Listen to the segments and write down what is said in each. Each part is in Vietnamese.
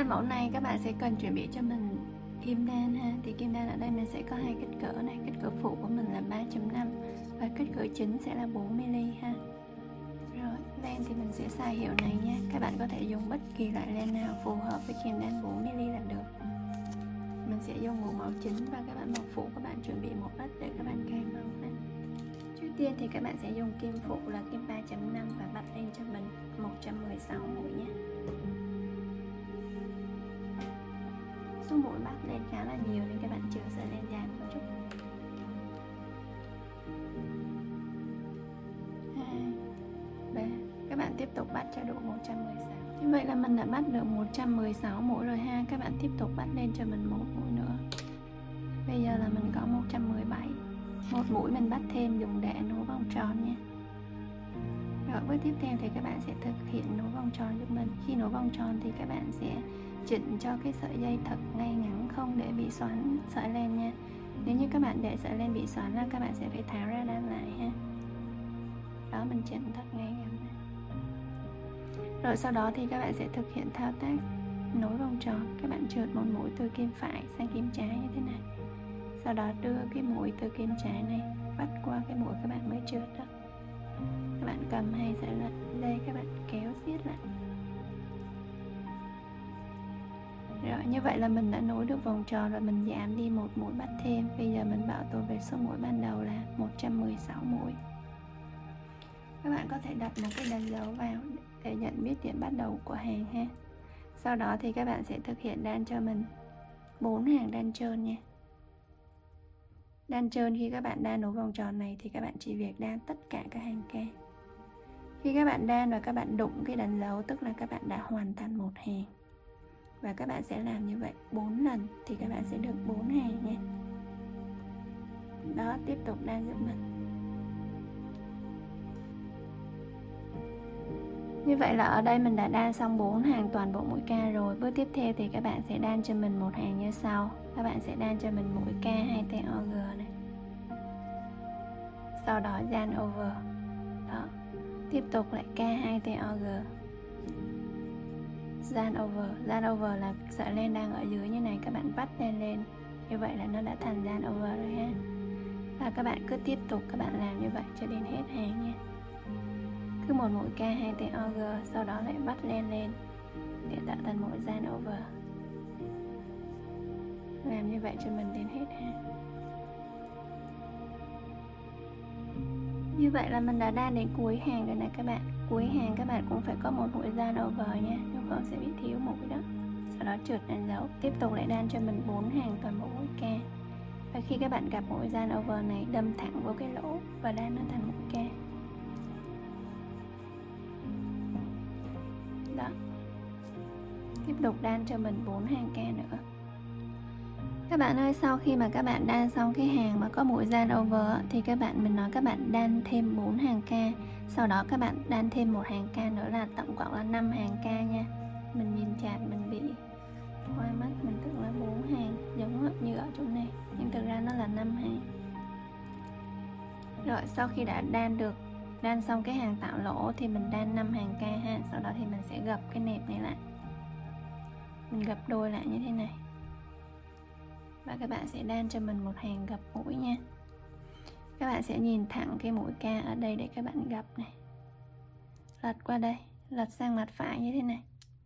mẫu này các bạn sẽ cần chuẩn bị cho mình kim đan ha. Thì kim đan ở đây mình sẽ có hai kích cỡ này, kích cỡ phụ của mình là 3.5 và kích cỡ chính sẽ là 4mm ha. Rồi len thì mình sẽ xài hiệu này nha. Các bạn có thể dùng bất kỳ loại len nào phù hợp với kim đan 4mm là được. Mình sẽ dùng một màu chính và các bạn màu phụ các bạn chuẩn bị một ít để các bạn cài màu ha. Trước tiên thì các bạn sẽ dùng kim phụ là kim 3.5 và bắt lên cho mình 116 mũi nhé. Số mũi bắt lên khá là nhiều nên các bạn chừa sợi len dài một chút. 2, 3. Các bạn tiếp tục bắt cho đủ 116. Như vậy là mình đã bắt được 116 mũi rồi ha. Các bạn tiếp tục bắt lên cho mình một mũi nữa. Bây giờ là mình có 117. Một mũi mình bắt thêm dùng để nối vòng tròn nha. Rồi bước tiếp theo thì các bạn sẽ thực hiện nối vòng tròn giúp mình. Khi nối vòng tròn thì các bạn sẽ chỉnh cho cái sợi dây thật ngay ngắn, không để bị xoắn sợi len nha. Nếu như các bạn để sợi len bị xoắn là các bạn sẽ phải tháo ra đan lại ha. Đó, mình chỉnh thật ngay ngắn. Rồi sau đó thì các bạn sẽ thực hiện thao tác nối vòng tròn. Các bạn trượt một mũi từ kim phải sang kim trái như thế này. Sau đó đưa cái mũi từ kim trái này vắt qua cái mũi các bạn mới trượt đó. Các bạn cầm hai sợi dây các bạn kéo siết lại. Rồi như vậy là mình đã nối được vòng tròn và mình giảm đi một mũi bắt thêm. Bây giờ mình bảo tồn về số mũi ban đầu là 116 mũi. Các bạn có thể đặt một cái đánh dấu vào để nhận biết điểm bắt đầu của hàng ha. Sau đó thì các bạn sẽ thực hiện đan cho mình 4 hàng đan trơn nha. Đan trơn khi các bạn đan nối vòng tròn này thì các bạn chỉ việc đan tất cả các hàng ca. Khi các bạn đan và các bạn đụng cái đánh dấu tức là các bạn đã hoàn thành một hàng. Và các bạn sẽ làm như vậy 4 lần thì các bạn sẽ được 4 hàng nha. Đó, tiếp tục đan giúp mình. Như vậy là ở đây mình đã đan xong 4 hàng toàn bộ mũi ca rồi. Bước tiếp theo thì các bạn sẽ đan cho mình một hàng như sau. Các bạn sẽ đan cho mình mũi ca 2TOG này. Sau đó yarn over. Đó. Tiếp tục lại ca 2TOG. Yarn over là sợi len đang ở dưới như này, các bạn vắt len lên. Như vậy là nó đã thành yarn over rồi ha. Và các bạn cứ tiếp tục các bạn làm như vậy cho đến hết hàng nha. Cứ một mũi ca 2TOG, sau đó lại vắt len lên để tạo thành mũi yarn over. Làm như vậy cho mình đến hết ha. Như vậy là mình đã đan đến cuối hàng rồi này các bạn. Cuối hàng các bạn cũng phải có một mũi yarn over nha, nếu không sẽ bị thiếu mũi đó. Sau đó trượt đánh dấu, tiếp tục lại đan cho mình 4 hàng toàn bộ mũi ca. Và khi các bạn gặp mũi yarn over này, đâm thẳng vào cái lỗ và đan nó thành mũi ca. Đó. Tiếp tục đan cho mình 4 hàng ca nữa. Các bạn ơi, sau khi mà các bạn đan xong cái hàng mà có mũi yarn over thì mình nói các bạn đan thêm 4 hàng ca. Sau đó các bạn đan thêm một hàng ca nữa là tổng cộng là 5 hàng ca nha. Mình nhìn chart mình bị hoa mắt, mình tưởng là 4 hàng giống như ở chỗ này, nhưng thực ra nó là 5 hàng. Rồi sau khi đã đan xong cái hàng tạo lỗ thì mình đan 5 hàng ca ha. Sau đó thì mình sẽ gập cái nẹp này lại. Mình gập đôi lại như thế này. Và các bạn sẽ đan cho mình một hàng gập mũi nha. Các bạn sẽ nhìn thẳng cái mũi ca ở đây để các bạn gập này. Lật qua đây, lật sang mặt phải như thế này.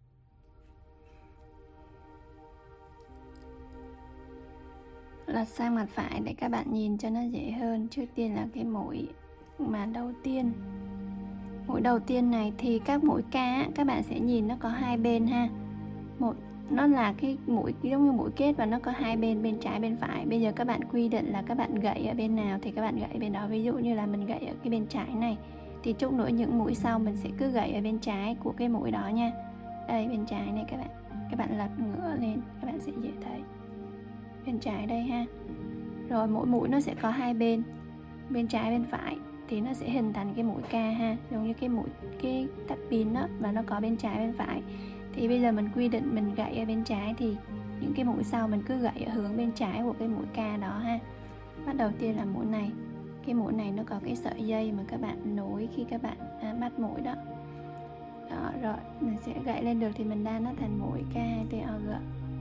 Lật sang mặt phải để các bạn nhìn cho nó dễ hơn. Trước tiên là cái mũi mà đầu tiên. Mũi đầu tiên này thì các mũi ca các bạn sẽ nhìn nó có hai bên ha. Nó là cái mũi giống như mũi kết và nó có hai bên trái bên phải. Bây giờ các bạn quy định là các bạn gãy ở bên nào thì các bạn gãy bên đó. Ví dụ như là mình gãy ở cái bên trái này thì chút nữa những mũi sau mình sẽ cứ gãy ở bên trái của cái mũi đó nha. Đây bên trái này các bạn lật ngửa lên các bạn sẽ dễ thấy. Bên trái đây ha. Rồi mỗi mũi nó sẽ có hai bên trái bên phải thì nó sẽ hình thành cái mũi ca ha, giống như cái tắp pin đó và nó có bên trái bên phải. Thì bây giờ mình quy định mình gãy ở bên trái thì những cái mũi sau mình cứ gãy ở hướng bên trái của cái mũi ca đó ha. Bắt đầu tiên là mũi này. Cái mũi này nó có cái sợi dây mà các bạn nối khi các bạn bắt mũi đó. Đó, rồi mình sẽ gãy lên được thì mình đan nó thành mũi K2TOG.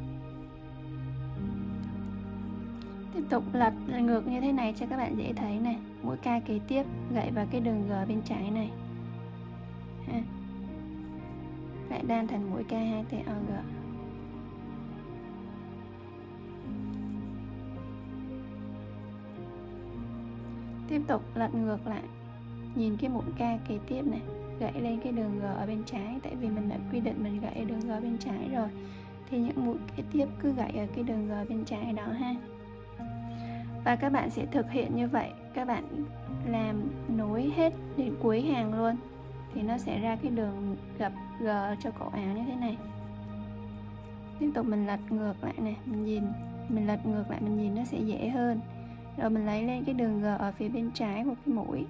Tiếp tục lật ngược như thế này cho các bạn dễ thấy này. Mũi K kế tiếp gãy vào cái đường G bên trái này ha. Lại đan thành mũi K2TOG. Tiếp tục lật ngược lại, nhìn cái mũi K kế tiếp này, gãy lên cái đường G ở bên trái. Tại vì mình đã quy định mình gãy ở đường G bên trái rồi, thì những mũi kế tiếp cứ gãy ở cái đường G bên trái đó ha. Và các bạn sẽ thực hiện như vậy, các bạn làm nối hết đến cuối hàng luôn, thì nó sẽ ra cái đường gập G cho cổ áo như thế này. Tiếp tục mình lật ngược lại này, mình lật ngược lại mình nhìn nó sẽ dễ hơn. Rồi mình lấy lên cái đường G ở phía bên trái của cái mũi.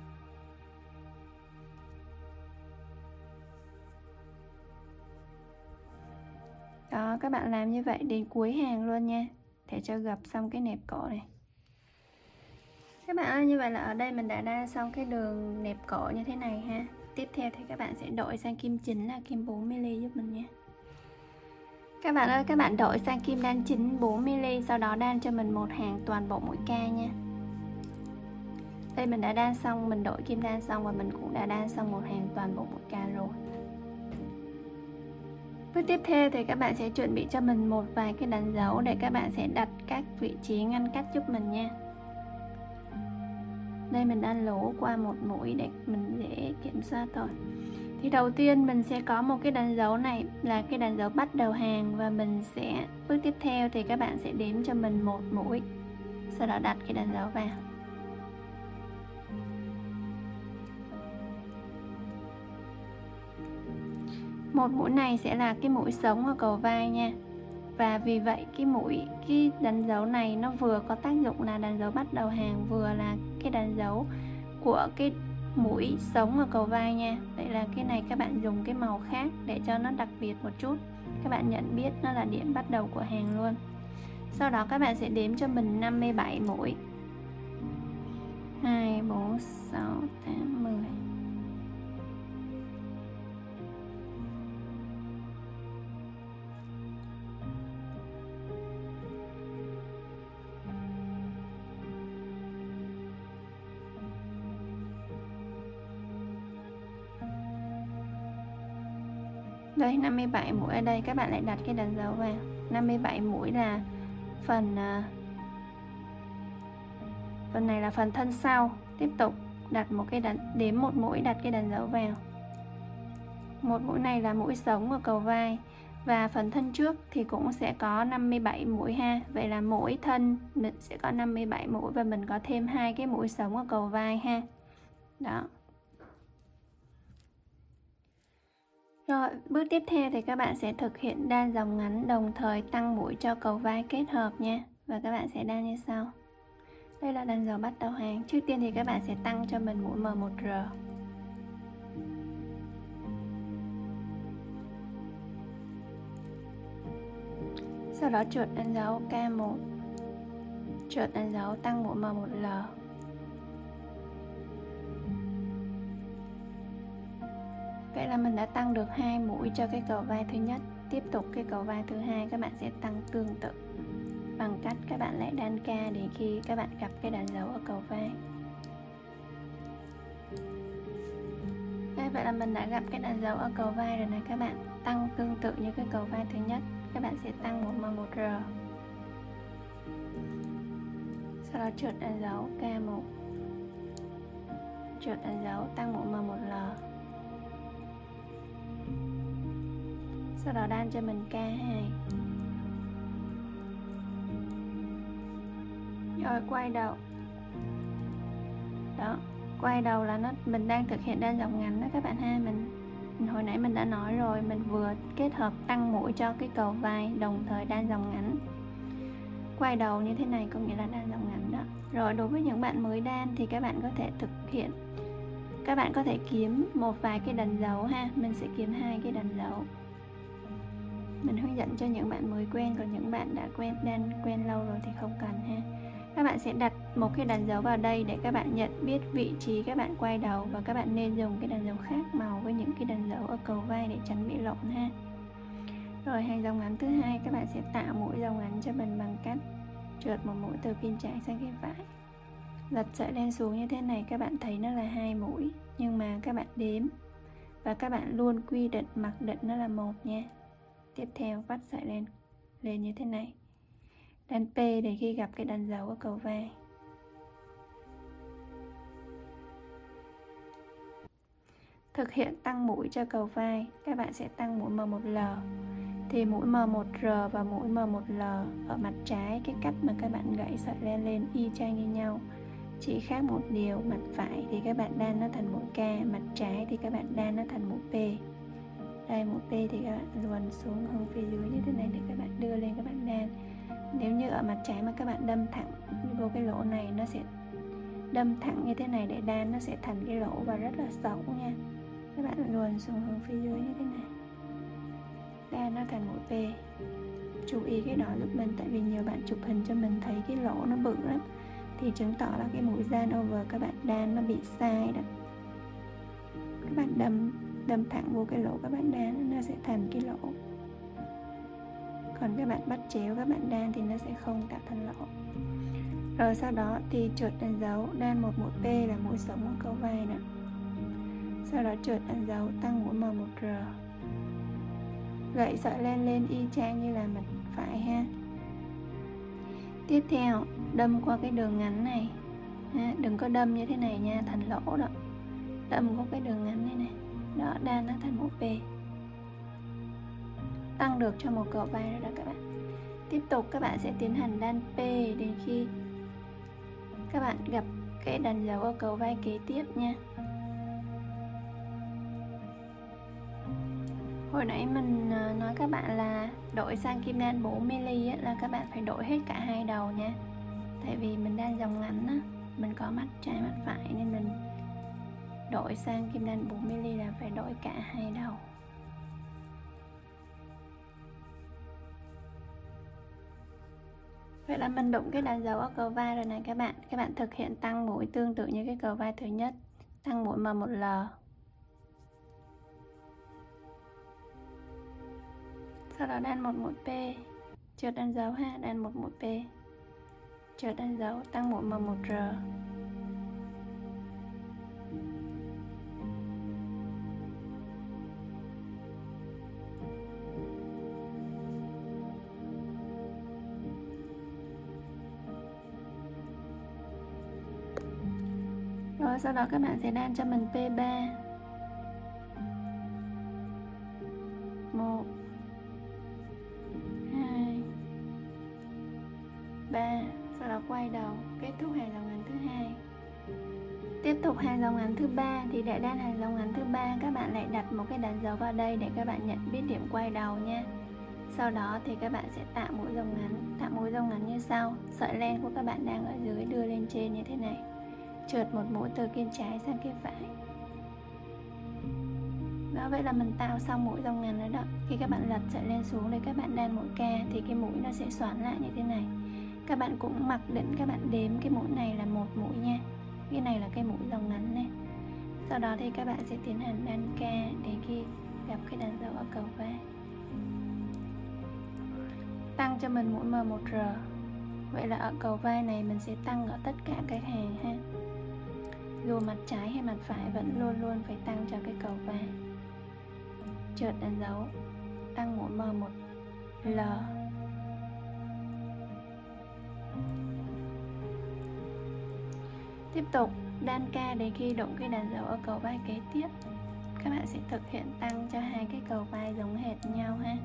Đó, các bạn làm như vậy đến cuối hàng luôn nha, để cho gập xong cái nẹp cổ này. Các bạn ơi, như vậy là ở đây mình đã đan xong cái đường nẹp cổ như thế này ha. Tiếp theo thì các bạn sẽ đổi sang kim chính là kim 4mm giúp mình nha. Các bạn ơi, các bạn đổi sang kim đan chính 4mm, sau đó đan cho mình một hàng toàn bộ mũi K nha. Đây mình đã đan xong, mình đổi kim đan xong và mình cũng đã đan xong một hàng toàn bộ mũi K rồi. Bước tiếp theo thì các bạn sẽ chuẩn bị cho mình một vài cái đánh dấu để các bạn sẽ đặt các vị trí ngăn cách giúp mình nha. Đây mình đã lỗ qua một mũi để mình dễ kiểm soát thôi. Thì đầu tiên mình sẽ có một cái đánh dấu này là cái đánh dấu bắt đầu hàng, và mình sẽ bước tiếp theo thì các bạn sẽ đếm cho mình một mũi, sau đó đặt cái đánh dấu vào. Một mũi này sẽ là cái mũi sống ở cầu vai nha. Và vì vậy cái đánh dấu này nó vừa có tác dụng là đánh dấu bắt đầu hàng, vừa là cái đánh dấu của cái mũi sống ở cầu vai nha. Vậy là cái này các bạn dùng cái màu khác để cho nó đặc biệt một chút, các bạn nhận biết nó là điểm bắt đầu của hàng luôn. Sau đó các bạn sẽ đếm cho mình 57 mũi. 2, 4, 6, 8, 10. Đây 57 mũi ở đây, các bạn lại đặt cái đánh dấu vào. 57 mũi là phần này là phần thân sau. Tiếp tục đặt một cái đếm một mũi, đặt cái đánh dấu vào. Một mũi này là mũi sống ở cầu vai, và phần thân trước thì cũng sẽ có 57 mũi ha. Vậy là mỗi thân mình sẽ có 57 mũi, và mình có thêm 2 cái mũi sống ở cầu vai ha. Đó. Rồi, bước tiếp theo thì các bạn sẽ thực hiện đan dòng ngắn đồng thời tăng mũi cho cầu vai kết hợp nha. Và các bạn sẽ đan như sau. Đây là đánh dấu bắt đầu hàng. Trước tiên thì các bạn sẽ tăng cho mình mũi M1R. Sau đó trượt đánh dấu K1. Trượt đánh dấu tăng mũi M1L. Vậy là mình đã tăng được 2 mũi cho cái cầu vai thứ nhất. Tiếp tục cái cầu vai thứ hai các bạn sẽ tăng tương tự bằng cách các bạn lại đan K để khi các bạn gặp cái đánh dấu ở cầu vai. Vậy là mình đã gặp cái đánh dấu ở cầu vai rồi này các bạn. Tăng tương tự như cái cầu vai thứ nhất, các bạn sẽ tăng một M1R. Sau đó trượt đánh dấu K1. Trượt đánh dấu tăng một M1L. Sau đó đan cho mình K2. Rồi quay đầu. Đó, quay đầu là mình đang thực hiện đan dòng ngắn đó các bạn ha. Mình hồi nãy mình đã nói rồi, mình vừa kết hợp tăng mũi cho cái cầu vai đồng thời đan dòng ngắn. Quay đầu như thế này có nghĩa là đan dòng ngắn đó. Rồi đối với những bạn mới đan thì các bạn có thể thực hiện, các bạn có thể kiếm một vài cái đánh dấu ha. Mình sẽ kiếm 2 cái đánh dấu. Mình hướng dẫn cho những bạn mới quen, còn những bạn đã quen lâu rồi thì không cần ha. Các bạn sẽ đặt một cái đánh dấu vào đây để các bạn nhận biết vị trí các bạn quay đầu, và các bạn nên dùng cái đánh dấu khác màu với những cái đánh dấu ở cầu vai để tránh bị lộn ha. Rồi hàng dòng ngắn thứ hai, các bạn sẽ tạo mũi dòng ngắn cho mình bằng cách trượt một mũi từ kim trái sang kim phải, lật sợi len xuống như thế này. Các bạn thấy nó là 2 mũi, nhưng mà các bạn đếm và các bạn luôn quy định mặc định nó là 1 nha. Tiếp theo vắt sợi len lên như thế này, đan P để khi gặp cái đánh dấu ở cầu vai. Thực hiện tăng mũi cho cầu vai, các bạn sẽ tăng mũi M1L. Thì mũi M1R và mũi M1L ở mặt trái, cái cách mà các bạn gãy sợi len lên y chang như nhau, chỉ khác một điều, mặt phải thì các bạn đan nó thành mũi K, mặt trái thì các bạn đan nó thành mũi P. Đây, mũi P thì các bạn luồn xuống hướng phía dưới như thế này để các bạn đưa lên các bạn đan. Nếu như ở mặt trái mà các bạn đâm thẳng vô cái lỗ này, nó sẽ đâm thẳng như thế này để đan, nó sẽ thành cái lỗ và rất là xấu nha. Các bạn luồn xuống hướng phía dưới như thế này, đan nó thành mũi P. Chú ý cái đó giúp mình, tại vì nhiều bạn chụp hình cho mình thấy cái lỗ nó bự lắm, thì chứng tỏ là cái mũi gian over các bạn đan nó bị sai đó. Các bạn đâm thẳng vô cái lỗ các bạn đan, nó sẽ thành cái lỗ. Còn các bạn bắt chéo các bạn đan thì nó sẽ không tạo thành lỗ. Rồi sau đó thì trượt đánh dấu, đan một mũi P là mũi sống ở cầu vai nữa. Sau đó trượt đánh dấu tăng mũi M1R, gãy sợi len lên y chang như là mặt phải ha. Tiếp theo đâm qua cái đường ngắn này ha, đừng có đâm như thế này nha, thành lỗ đó. Đâm qua cái đường ngắn này này, đó, đan nó thành mũi P. Tăng được cho một cầu vai rồi đó các bạn. Tiếp tục các bạn sẽ tiến hành đan P đến khi các bạn gặp cái đánh dấu ở cầu vai kế tiếp nha. Hồi nãy mình nói các bạn là đổi sang kim đan 4mm là các bạn phải đổi hết cả hai đầu nha. Tại vì mình đan dòng ngắn á, mình có mặt trái mặt phải nên mình đổi sang kim đan 4mm là phải đổi cả hai đầu. Vậy là mình đụng cái đánh dấu ở cầu vai rồi này các bạn. Các bạn thực hiện tăng mũi tương tự như cái cầu vai thứ nhất, tăng mũi M1L. Sau đó đan một mũi P, trượt đánh dấu ha, đan một mũi P, trượt đánh dấu, tăng mũi M1R. Rồi sau đó các bạn sẽ đan cho mình P3. 1 2 3, sau đó quay đầu, kết thúc hàng dòng ngắn thứ hai. Tiếp tục hàng dòng ngắn thứ ba, thì để đan hàng dòng ngắn thứ ba các bạn lại đặt một cái đánh dấu vào đây để các bạn nhận biết điểm quay đầu nha. Sau đó thì các bạn sẽ tạo mũi dòng ngắn, tạo mũi dòng ngắn như sau. Sợi len của các bạn đang ở dưới đưa lên trên như thế này, trượt một mũi từ kim trái sang kim phải. Đó, vậy là mình tạo xong mũi dòng ngắn rồi đó. Khi các bạn lật sợi len xuống để các bạn đan mũi K thì cái mũi nó sẽ xoắn lại như thế này. Các bạn cũng mặc định các bạn đếm cái mũi này là một mũi nha. Cái này là cái mũi dòng ngắn này. Sau đó thì các bạn sẽ tiến hành đan K đến khi gặp cái đánh dấu ở cầu vai. Tăng cho mình mũi M1R. Vậy là ở cầu vai này mình sẽ tăng ở tất cả các hàng ha. Dù mặt trái hay mặt phải vẫn luôn luôn phải tăng cho cái cầu vai. Trượt đánh dấu, tăng mũi M1L. Tiếp tục đan K đến khi đụng cái đánh dấu ở cầu vai kế tiếp. Các bạn sẽ thực hiện tăng cho hai cái cầu vai giống hệt nhau ha.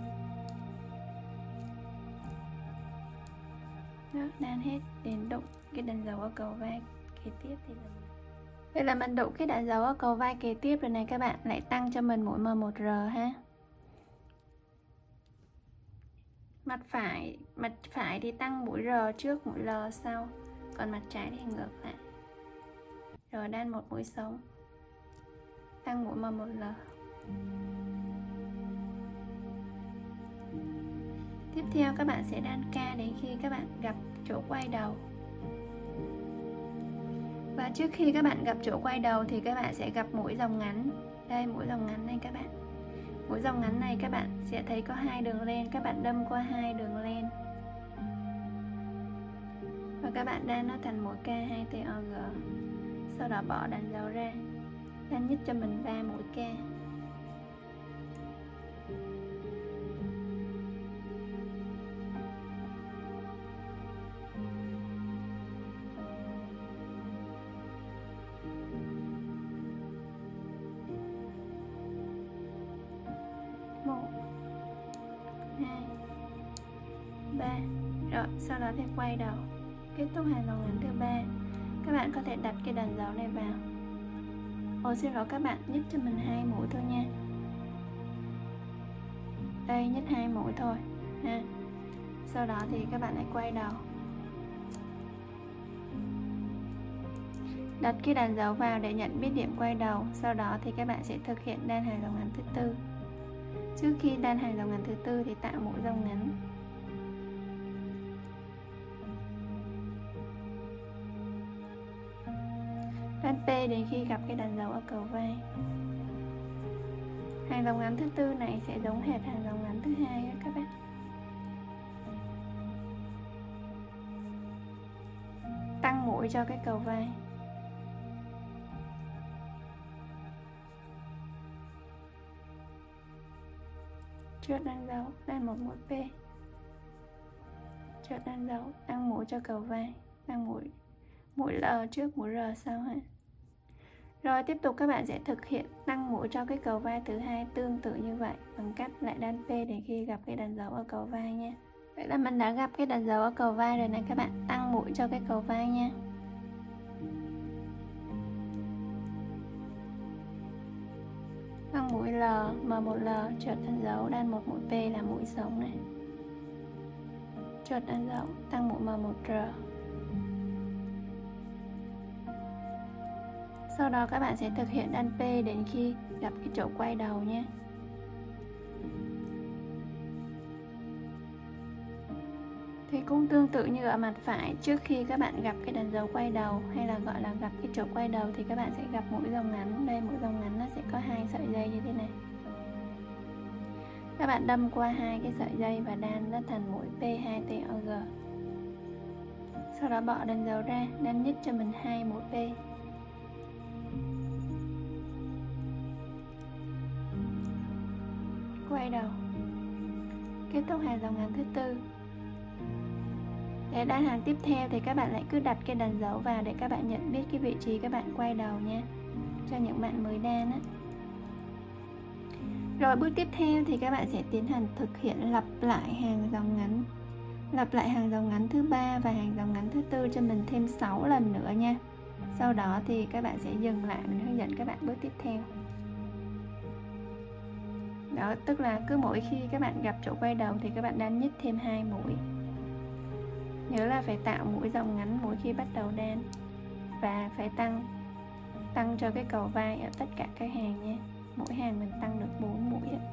Đó, đan hết đến đụng cái đánh dấu ở cầu vai kế tiếp thì vậy là mình đụng cái đánh dấu ở cầu vai kế tiếp rồi này các bạn. Lại tăng cho mình mũi M1R ha. Mặt phải thì tăng mũi R trước, mũi L sau, còn mặt trái thì ngược lại. Rồi đan một mũi sống, tăng mũi M1L. Tiếp theo các bạn sẽ đan K đến khi các bạn gặp chỗ quay đầu. Và trước khi các bạn gặp chỗ quay đầu thì các bạn sẽ gặp mũi dòng ngắn. Đây, mũi dòng ngắn này các bạn. Mũi dòng ngắn này các bạn sẽ thấy có 2 đường len, các bạn đâm qua 2 đường len. Và các bạn đan nó thành mũi K2TOG. Sau đó bỏ đánh dấu ra. Đan nhích cho mình 3 mũi K. Một, 2, 3. Rồi, sau đó thì quay đầu. Kết thúc hàng dòng ngắn thứ 3. Các bạn có thể đặt cái đàn dấu này vào. Ồ, xin lỗi các bạn, nhích cho mình 2 mũi thôi nha. Đây, nhích 2 mũi thôi ha. Sau đó thì các bạn lại quay đầu. Đặt cái đàn dấu vào để nhận biết điểm quay đầu. Sau đó thì các bạn sẽ thực hiện đan hàng dòng ngắn thứ 4. Trước khi đan hàng dòng ngắn thứ 4 thì tạo mũi dòng ngắn. Đan P đến khi gặp cái đàn dấu ở cầu vai. Hàng dòng ngắn thứ 4 này sẽ giống hệt hàng dòng ngắn thứ 2 đó các bạn. Tăng mũi cho cái cầu vai. Chốt đan dấu, đan một mũi P. Chốt đan dấu, tăng mũi cho cầu vai, tăng mũi L trước, mũi R sau ha. Rồi tiếp tục các bạn sẽ thực hiện tăng mũi cho cái cầu vai thứ 2 tương tự như vậy bằng cách lại đan P để khi gặp cái đàn dấu ở cầu vai nha. Vậy là mình đã gặp cái đàn dấu ở cầu vai rồi này các bạn, tăng mũi cho cái cầu vai nha. Tăng mũi L, M1L, chốt đan dấu, đan một mũi P là mũi sống này. Chốt đan dấu, tăng mũi M1R. Sau đó các bạn sẽ thực hiện đan P đến khi gặp cái chỗ quay đầu nhé. Thì cũng tương tự như ở mặt phải, trước khi các bạn gặp cái đàn dấu quay đầu hay là gọi là gặp cái chỗ quay đầu thì các bạn sẽ gặp mũi dòng ngắn. Đây, mũi dòng ngắn nó sẽ có 2 sợi dây như thế này. Các bạn đâm qua 2 cái sợi dây và đan nó thành mũi P2TOG. Sau đó bỏ đàn dấu ra, đan nhích cho mình 2 mũi P. Quay đầu. Kết thúc hàng dòng ngắn thứ 4. Để đan hàng tiếp theo thì các bạn lại cứ đặt cái đàn dấu vào để các bạn nhận biết cái vị trí các bạn quay đầu nha, cho những bạn mới đan á. Rồi bước tiếp theo thì các bạn sẽ tiến hành thực hiện lặp lại hàng dòng ngắn. Lặp lại hàng dòng ngắn thứ 3 và hàng dòng ngắn thứ 4 cho mình thêm 6 lần nữa nha. Sau đó thì các bạn sẽ dừng lại, mình hướng dẫn các bạn bước tiếp theo. Đó, tức là cứ mỗi khi các bạn gặp chỗ quay đầu thì các bạn đan nhích thêm 2 mũi. Nhớ là phải tạo mũi dòng ngắn mỗi khi bắt đầu đan. Và phải tăng cho cái cầu vai ở tất cả các hàng nha. Mỗi hàng mình tăng được 4 mũi ạ.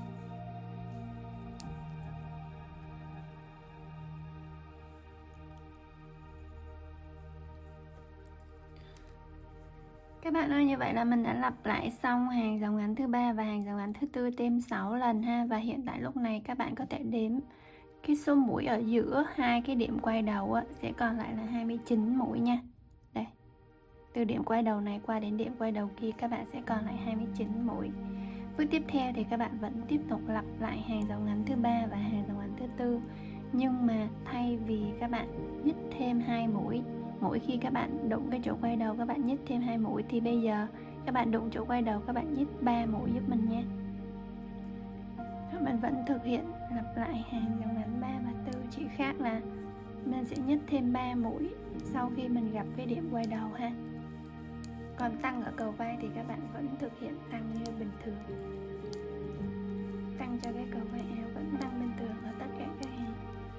Các bạn ơi, như vậy là mình đã lặp lại xong hàng dòng ngắn thứ 3 và hàng dòng ngắn thứ 4 thêm 6 lần ha. Và hiện tại lúc này các bạn có thể đếm cái số mũi ở giữa hai cái điểm quay đầu á, sẽ còn lại là 29 mũi nha. Đây, từ điểm quay đầu này qua đến điểm quay đầu kia các bạn sẽ còn lại 29 mũi. Bước tiếp theo thì các bạn vẫn tiếp tục lặp lại hàng dòng ngắn thứ 3 và hàng dòng ngắn thứ 4. Nhưng mà thay vì các bạn nhích thêm 2 mũi mỗi khi các bạn đụng cái chỗ quay đầu, các bạn nhích thêm 2 mũi, thì bây giờ các bạn đụng chỗ quay đầu các bạn nhích 3 mũi giúp mình nha. Các bạn vẫn thực hiện lặp lại hàng dòng ngắn 3 và 4, chỉ khác là mình sẽ nhích thêm 3 mũi sau khi mình gặp cái điểm quay đầu ha. Còn tăng ở cầu vai thì các bạn vẫn thực hiện tăng như bình thường. Tăng cho cái cầu vai eo vẫn tăng bình thường ở tất cả các hàng.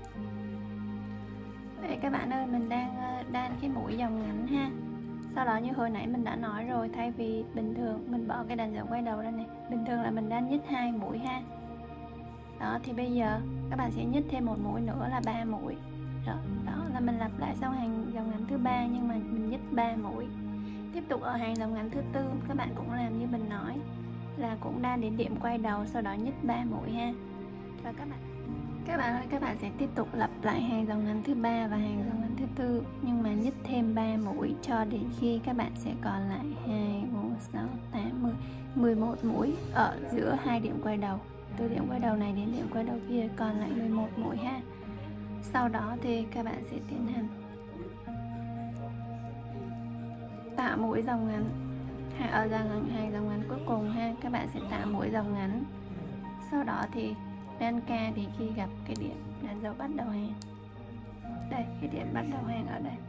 Vậy các bạn ơi, mình đang đan cái mũi dòng ngắn ha. Sau đó như hồi nãy mình đã nói rồi, thay vì bình thường mình bỏ cái đàn dấu quay đầu ra này, bình thường là mình đan nhích 2 mũi ha. Đó, thì bây giờ các bạn sẽ nhích thêm một mũi nữa là 3 mũi. Rồi, đó là mình lặp lại xong hàng dòng ngắn thứ ba nhưng mà mình nhích 3 mũi. Tiếp tục ở hàng dòng ngắn thứ tư các bạn cũng làm như mình nói là cũng đan đến điểm quay đầu, sau đó nhích 3 mũi ha. Và các bạn ơi, các bạn sẽ tiếp tục lặp lại hàng dòng ngắn thứ ba và hàng dòng ngắn thứ tư nhưng mà nhích thêm 3 mũi cho đến khi các bạn sẽ còn lại 2, 4, 6, 8, 10, 11 mũi ở giữa hai điểm quay đầu. Từ điểm quay đầu này đến điểm quay đầu kia còn lại 11 mũi ha. Sau đó thì các bạn sẽ tiến hành tạo mũi dòng ngắn ở hàng dòng ngắn cuối cùng ha. Các bạn sẽ tạo mũi dòng ngắn, sau đó thì đan ca thì khi gặp cái điểm đánh dấu bắt đầu hàng, đây cái điểm bắt đầu hàng ở đây.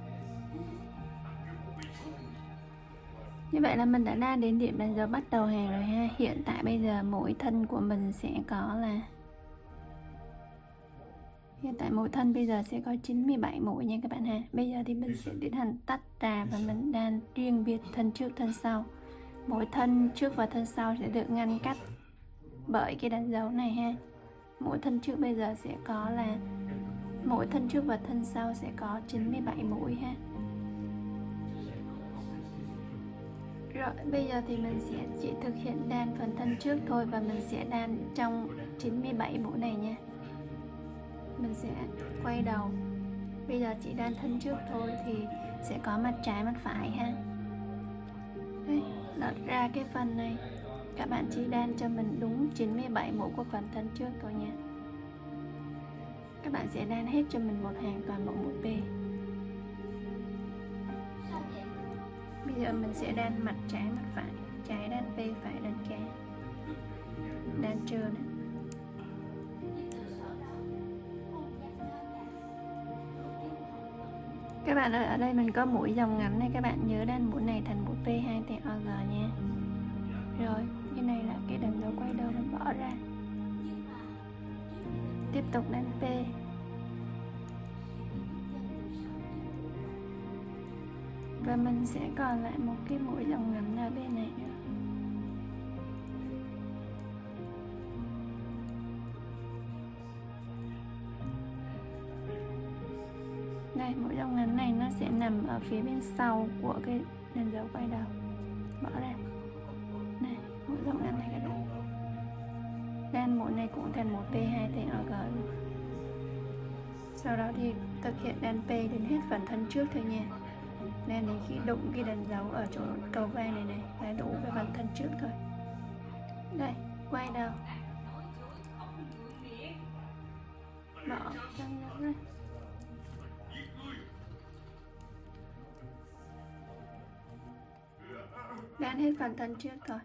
Như vậy là mình đã đan đến điểm đánh dấu bắt đầu hàng rồi ha. Hiện tại bây giờ mỗi thân của mình sẽ có là mỗi thân bây giờ sẽ có 97 mũi nha các bạn ha. Bây giờ thì mình sẽ tiến hành tách ra và mình đan riêng biệt thân trước thân sau. Mỗi thân trước và thân sau sẽ được ngăn cách bởi cái đánh dấu này ha. Mỗi thân trước bây giờ sẽ có là mỗi thân trước và thân sau sẽ có 97 mũi ha. Rồi bây giờ thì mình sẽ chỉ thực hiện đan phần thân trước thôi và mình sẽ đan trong 97 mũi này nha. Mình sẽ quay đầu. Bây giờ chỉ đan thân trước thôi thì sẽ có mặt trái mặt phải ha. Đây, lật ra cái phần này. Các bạn chỉ đan cho mình đúng 97 mũi của phần thân trước thôi nha. Các bạn sẽ đan hết cho mình một hàng toàn bộ mũi P. Bây giờ mình sẽ đan mặt trái mặt phải, trái đan P, phải đan K, đan trơn. Các bạn ơi, ở đây mình có mũi dòng ngắn này, các bạn nhớ đan mũi này thành mũi P2 tại OG nha. Rồi, cái này là cái đánh dấu quay đầu mình bỏ ra. Tiếp tục đan P. Và mình sẽ còn lại một cái mũi dòng ngắn ở bên này nữa. Đây, mũi dòng ngắn này nó sẽ nằm ở phía bên sau của cái đánh dấu quay đầu. Bỏ ra. Này, mũi dòng ngắn này các bạn. Đan mũi này cũng thành một P2 thành OG luôn. Sau đó thì thực hiện đan P đến hết phần thân trước thôi nha. Nên đến khi đụng cái đánh dấu ở chỗ cầu vai này này là đủ cái phần thân trước thôi. Đây, quay đầu. Bỏ răng ra. Đan hết phần thân trước thôi.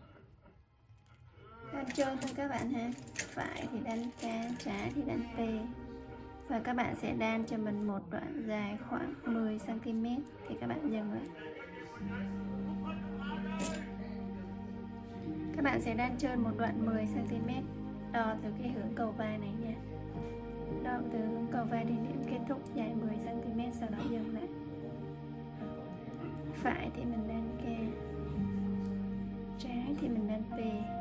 Đan trơn thôi các bạn ha. Phải thì đan K, trái thì đan P. Và các bạn sẽ đan cho mình một đoạn dài khoảng 10 cm thì các bạn dừng lại. Các bạn sẽ đan trơn một đoạn 10 cm, đo từ cái hướng cầu vai này nha. Đo từ hướng cầu vai đến điểm kết thúc dài 10 cm, sau đó dừng lại. Phải thì mình đan K, trái thì mình đan P.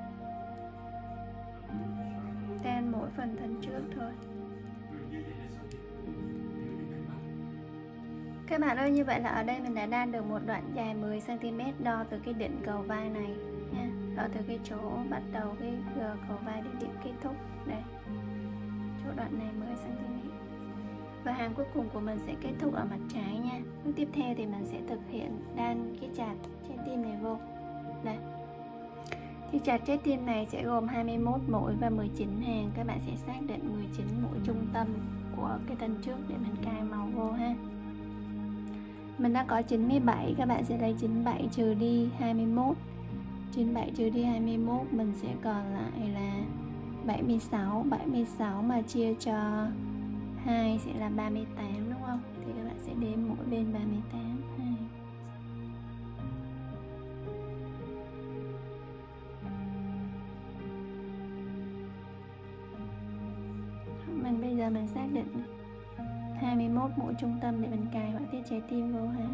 Đan mỗi phần thân trước thôi. Các bạn ơi, như vậy là ở đây mình đã đan được một đoạn dài 10 cm đo từ cái đỉnh cầu vai này nha. Đo từ cái chỗ bắt đầu cái G cầu vai đến điểm kết thúc. Đây, chỗ đoạn này 10 cm. Và hàng cuối cùng của mình sẽ kết thúc ở mặt trái nha. Bước tiếp theo thì mình sẽ thực hiện đan cái chạc trái tim này vô. Đây. Thì chạc trái tim này sẽ gồm 21 mũi và 19 hàng. Các bạn sẽ xác định 19 mũi trung tâm của cái thân trước để mình cài màu vô ha. Mình đã có 97, các bạn sẽ lấy 97 trừ đi 21. 97 trừ đi 21 mình sẽ còn lại là 76. 76 mà chia cho 2 sẽ là 38 đúng không? Thì các bạn sẽ đếm mỗi bên 38. 2. Mình bây giờ mình xác định 21 mũi trung tâm để mình cài họa tiết trái tim vô ha.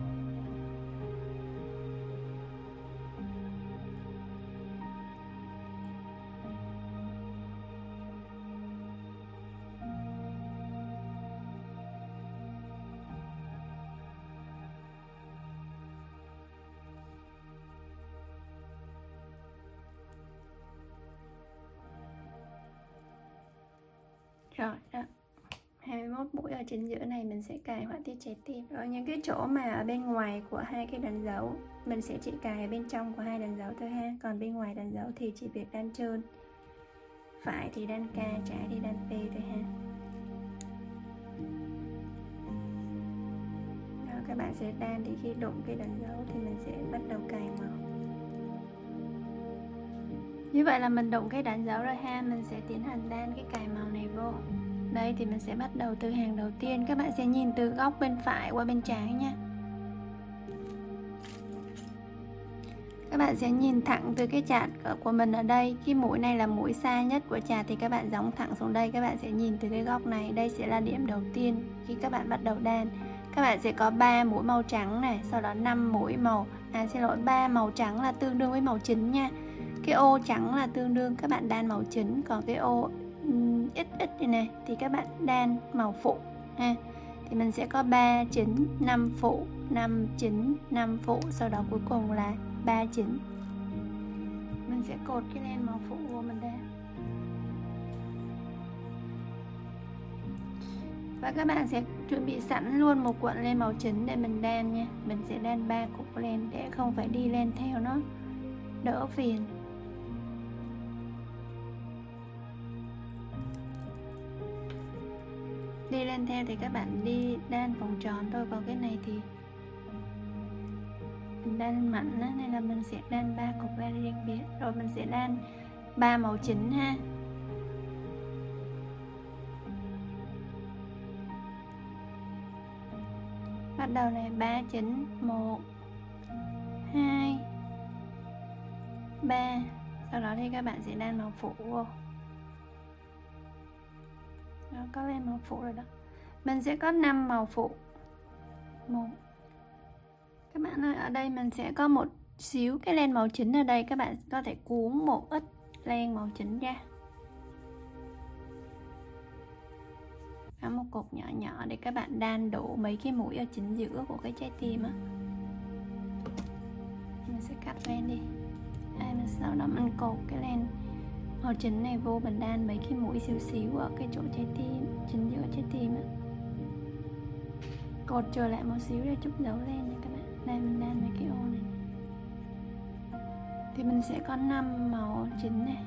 Rồi đó, 21 mũi ở chính giữa này mình sẽ cài họa tiết trái tim. Rồi những cái chỗ mà ở bên ngoài của hai cái đánh dấu mình sẽ chỉ cài ở bên trong của hai đánh dấu thôi ha. Còn bên ngoài đánh dấu thì chỉ việc đan trơn. Phải thì đan K, trái thì đan P thôi ha. Đó, các bạn sẽ đan thì khi đụng cái đánh dấu thì mình sẽ bắt đầu cài màu. Như vậy là mình đụng cái đánh dấu rồi ha, mình sẽ tiến hành đan cái cài màu này vô. Đây thì mình sẽ bắt đầu từ hàng đầu tiên. Các bạn sẽ nhìn từ góc bên phải qua bên trái nha. Các bạn sẽ nhìn thẳng từ cái chạt của mình ở đây. Cái mũi này là mũi xa nhất của chạt thì các bạn gióng thẳng xuống đây. Các bạn sẽ nhìn từ cái góc này. Đây sẽ là điểm đầu tiên khi các bạn bắt đầu đan. Các bạn sẽ có 3 mũi màu trắng này, sau đó 5 mũi màu, 3 màu trắng là tương đương với màu chính nha. Cái ô trắng là tương đương các bạn đan màu chính, còn cái ô ít này thì các bạn đan màu phụ ha. Thì mình sẽ có 3 chính, 5 phụ, 5 chính, 5 phụ, sau đó cuối cùng là 3 chính. Mình sẽ cột cái len màu phụ của mình đan. Và các bạn sẽ chuẩn bị sẵn luôn một cuộn len màu chính để mình đan nha. Mình sẽ đan 3 cục len để không phải đi len theo nó đỡ phiền. Đi lên theo thì các bạn đi đan vòng tròn thôi, còn cái này thì mình đan mạnh á, nên là mình sẽ đan 3 cục len riêng biệt. Rồi mình sẽ đan 3 màu chính ha. Bắt đầu này, 3 chính, 1 2 3. Sau đó thì các bạn sẽ đan màu phụ vô. Đó, có len màu phụ rồi đó. Mình sẽ có 5 màu phụ. 1. Các bạn ơi, ở đây mình sẽ có một xíu cái len màu chính ở đây. Các bạn có thể cuốn một ít len màu chính ra. Có một cục nhỏ nhỏ để các bạn đan đủ mấy cái mũi ở chính giữa của cái trái tim á. Mình sẽ cắt len đi. Sau đó mình cột cái len màu chính này vô, mình đan mấy cái mũi xíu xíu ở cái chỗ trái tim, chính giữa trái tim á. Cột trở lại một xíu để chút dấu lên nha các bạn. Đây mình đan mấy cái ô này. Thì mình sẽ có 5 màu chính này.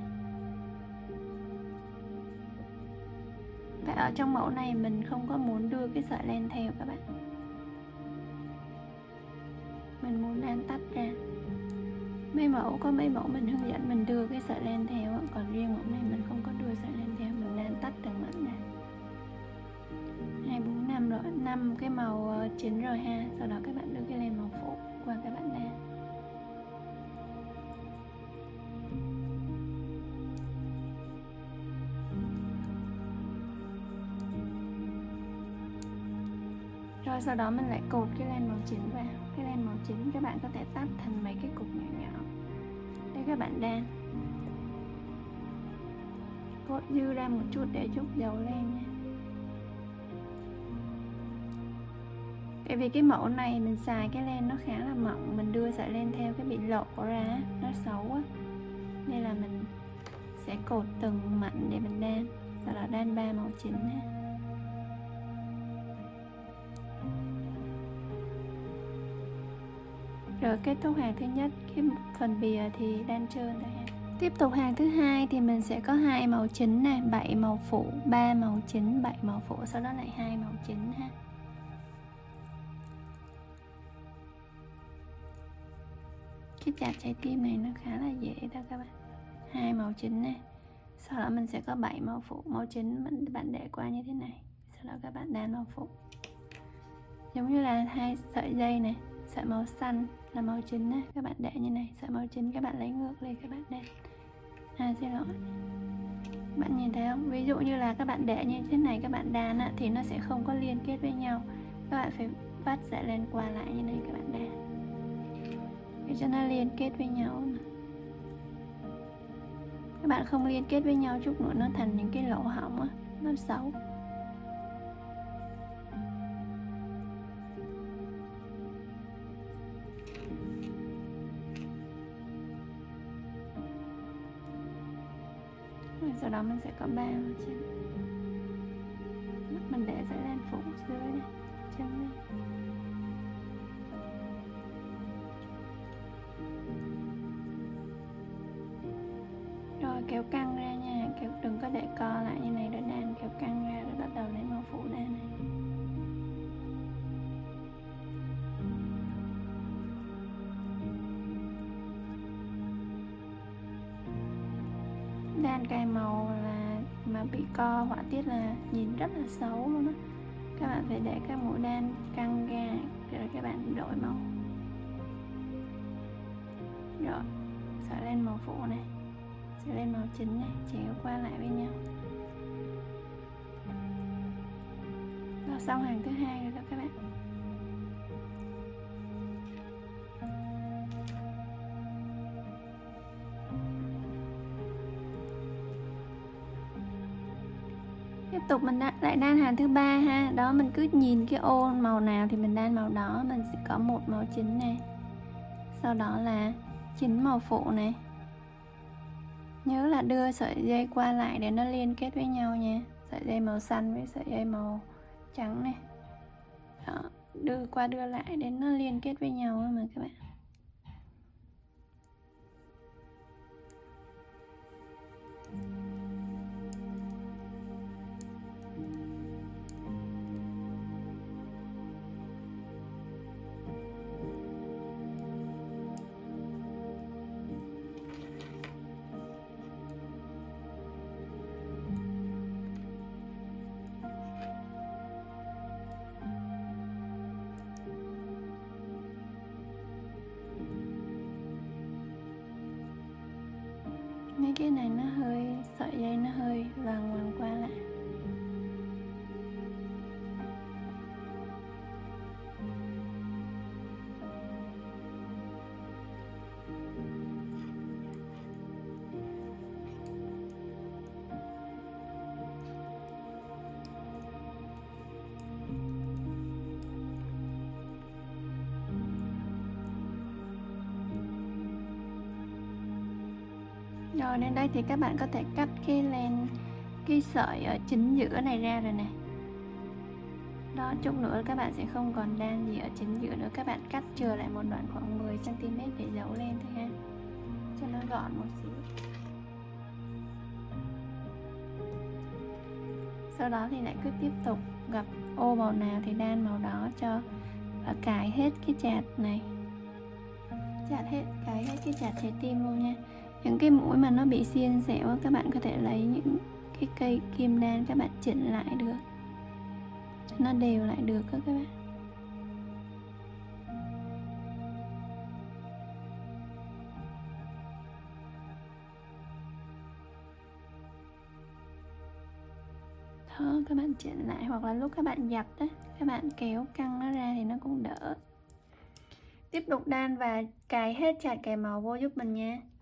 Và ở trong mẫu này mình không có muốn đưa cái sợi len theo các bạn. Mình muốn đan tách ra. Có mấy mẫu mình hướng dẫn mình đưa cái sợi len theo, còn riêng mẫu này mình không có đưa sợi len theo, mình đan tách từng mảnh ra. 2, 4, 5 rồi, 5 cái màu chính rồi ha. Sau đó các bạn đưa cái len màu phụ qua các bạn đan. Rồi sau đó mình lại cột cái len màu chính vào. Cái len màu chính các bạn có thể tách thành mấy cái cục nhỏ nhỏ để các bạn đan. Cột dư ra một chút để chút dầu lên nha. Tại vì cái mẫu này mình xài cái len nó khá là mỏng, mình đưa sợi len theo cái bị lộ ra, nó xấu quá. Nên là mình sẽ cột từng mảnh để mình đan. Sau đó đan 3 màu chính ha. Rồi kết thúc hàng thứ nhất, cái phần bìa thì đan trơn thôi ha. Tiếp tục hàng thứ hai thì mình sẽ có 2 màu chính này, 7 màu phụ, 3 màu chính, 7 màu phụ, sau đó lại 2 màu chính ha. Cái chặt trái tim này nó khá là dễ đó các bạn. 2 màu chính này. Sau đó mình sẽ có 7 màu phụ, màu chính bạn để qua như thế này. Sau đó các bạn đan màu phụ. Giống như là 2 sợi dây này, sợi màu xanh là màu chính này, các bạn để như này, sợi màu chính các bạn lấy ngược lên các bạn đan. Xin lỗi. Bạn nhìn thấy không? Ví dụ như là các bạn để như thế này các bạn đan thì nó sẽ không có liên kết với nhau. Các bạn phải vắt sợi lên qua lại như này các bạn đan để cho nó liên kết với nhau mà. Các bạn không liên kết với nhau chút nữa nó thành những cái lỗ hổng á, nó xấu. Sau đó mình sẽ có 3 màu chính. dưới này, chấm này. Rồi kéo căng ra nha, kéo đừng có để co lại như này, rồi đan kéo căng ra rồi bắt đầu lấy màu phủ đan này. Đan cài màu là mà bị co họa tiết là nhìn rất là xấu luôn đó. Các bạn phải để các mũi đan căng ra rồi các bạn đổi màu. Rồi sẽ lên màu phủ này, sẽ lên màu chính này, chéo qua lại với nhau. Rồi xong hàng thứ hai rồi đó các bạn. Tiếp tục mình lại đan hàng thứ ba ha. Đó, mình cứ nhìn cái ô màu nào thì mình đan màu đó. Mình sẽ có một màu chính này, sau đó là chính màu phụ này. Nhớ là đưa sợi dây qua lại để nó liên kết với nhau nha. Sợi dây màu xanh với sợi dây màu trắng này. Đó, đưa qua đưa lại để nó liên kết với nhau mà các bạn. Mấy cái này nó hơi, sợi dây nó hơi vàng vàng qua lại. Rồi đến đây thì các bạn có thể cắt cái len, cái sợi ở chính giữa này ra rồi nè. Đó, chút nữa các bạn sẽ không còn đan gì ở chính giữa nữa. Các bạn cắt chừa lại một đoạn khoảng 10 cm để giấu lên thôi ha, cho nó gọn một xíu. Sau đó thì lại cứ tiếp tục gặp ô màu nào thì đan màu đó cho, và cài hết cái chạt này, cài hết cái chạt trái tim luôn nha. Những cái mũi mà nó bị xiên xẻo các bạn có thể lấy những cái cây kim đan các bạn chỉnh lại được cho nó đều lại được các bạn. Đó, các bạn chỉnh lại, hoặc là lúc các bạn giặt đó, các bạn kéo căng nó ra thì nó cũng đỡ. Tiếp tục đan và cài hết chạt kẻ màu vô giúp mình nha.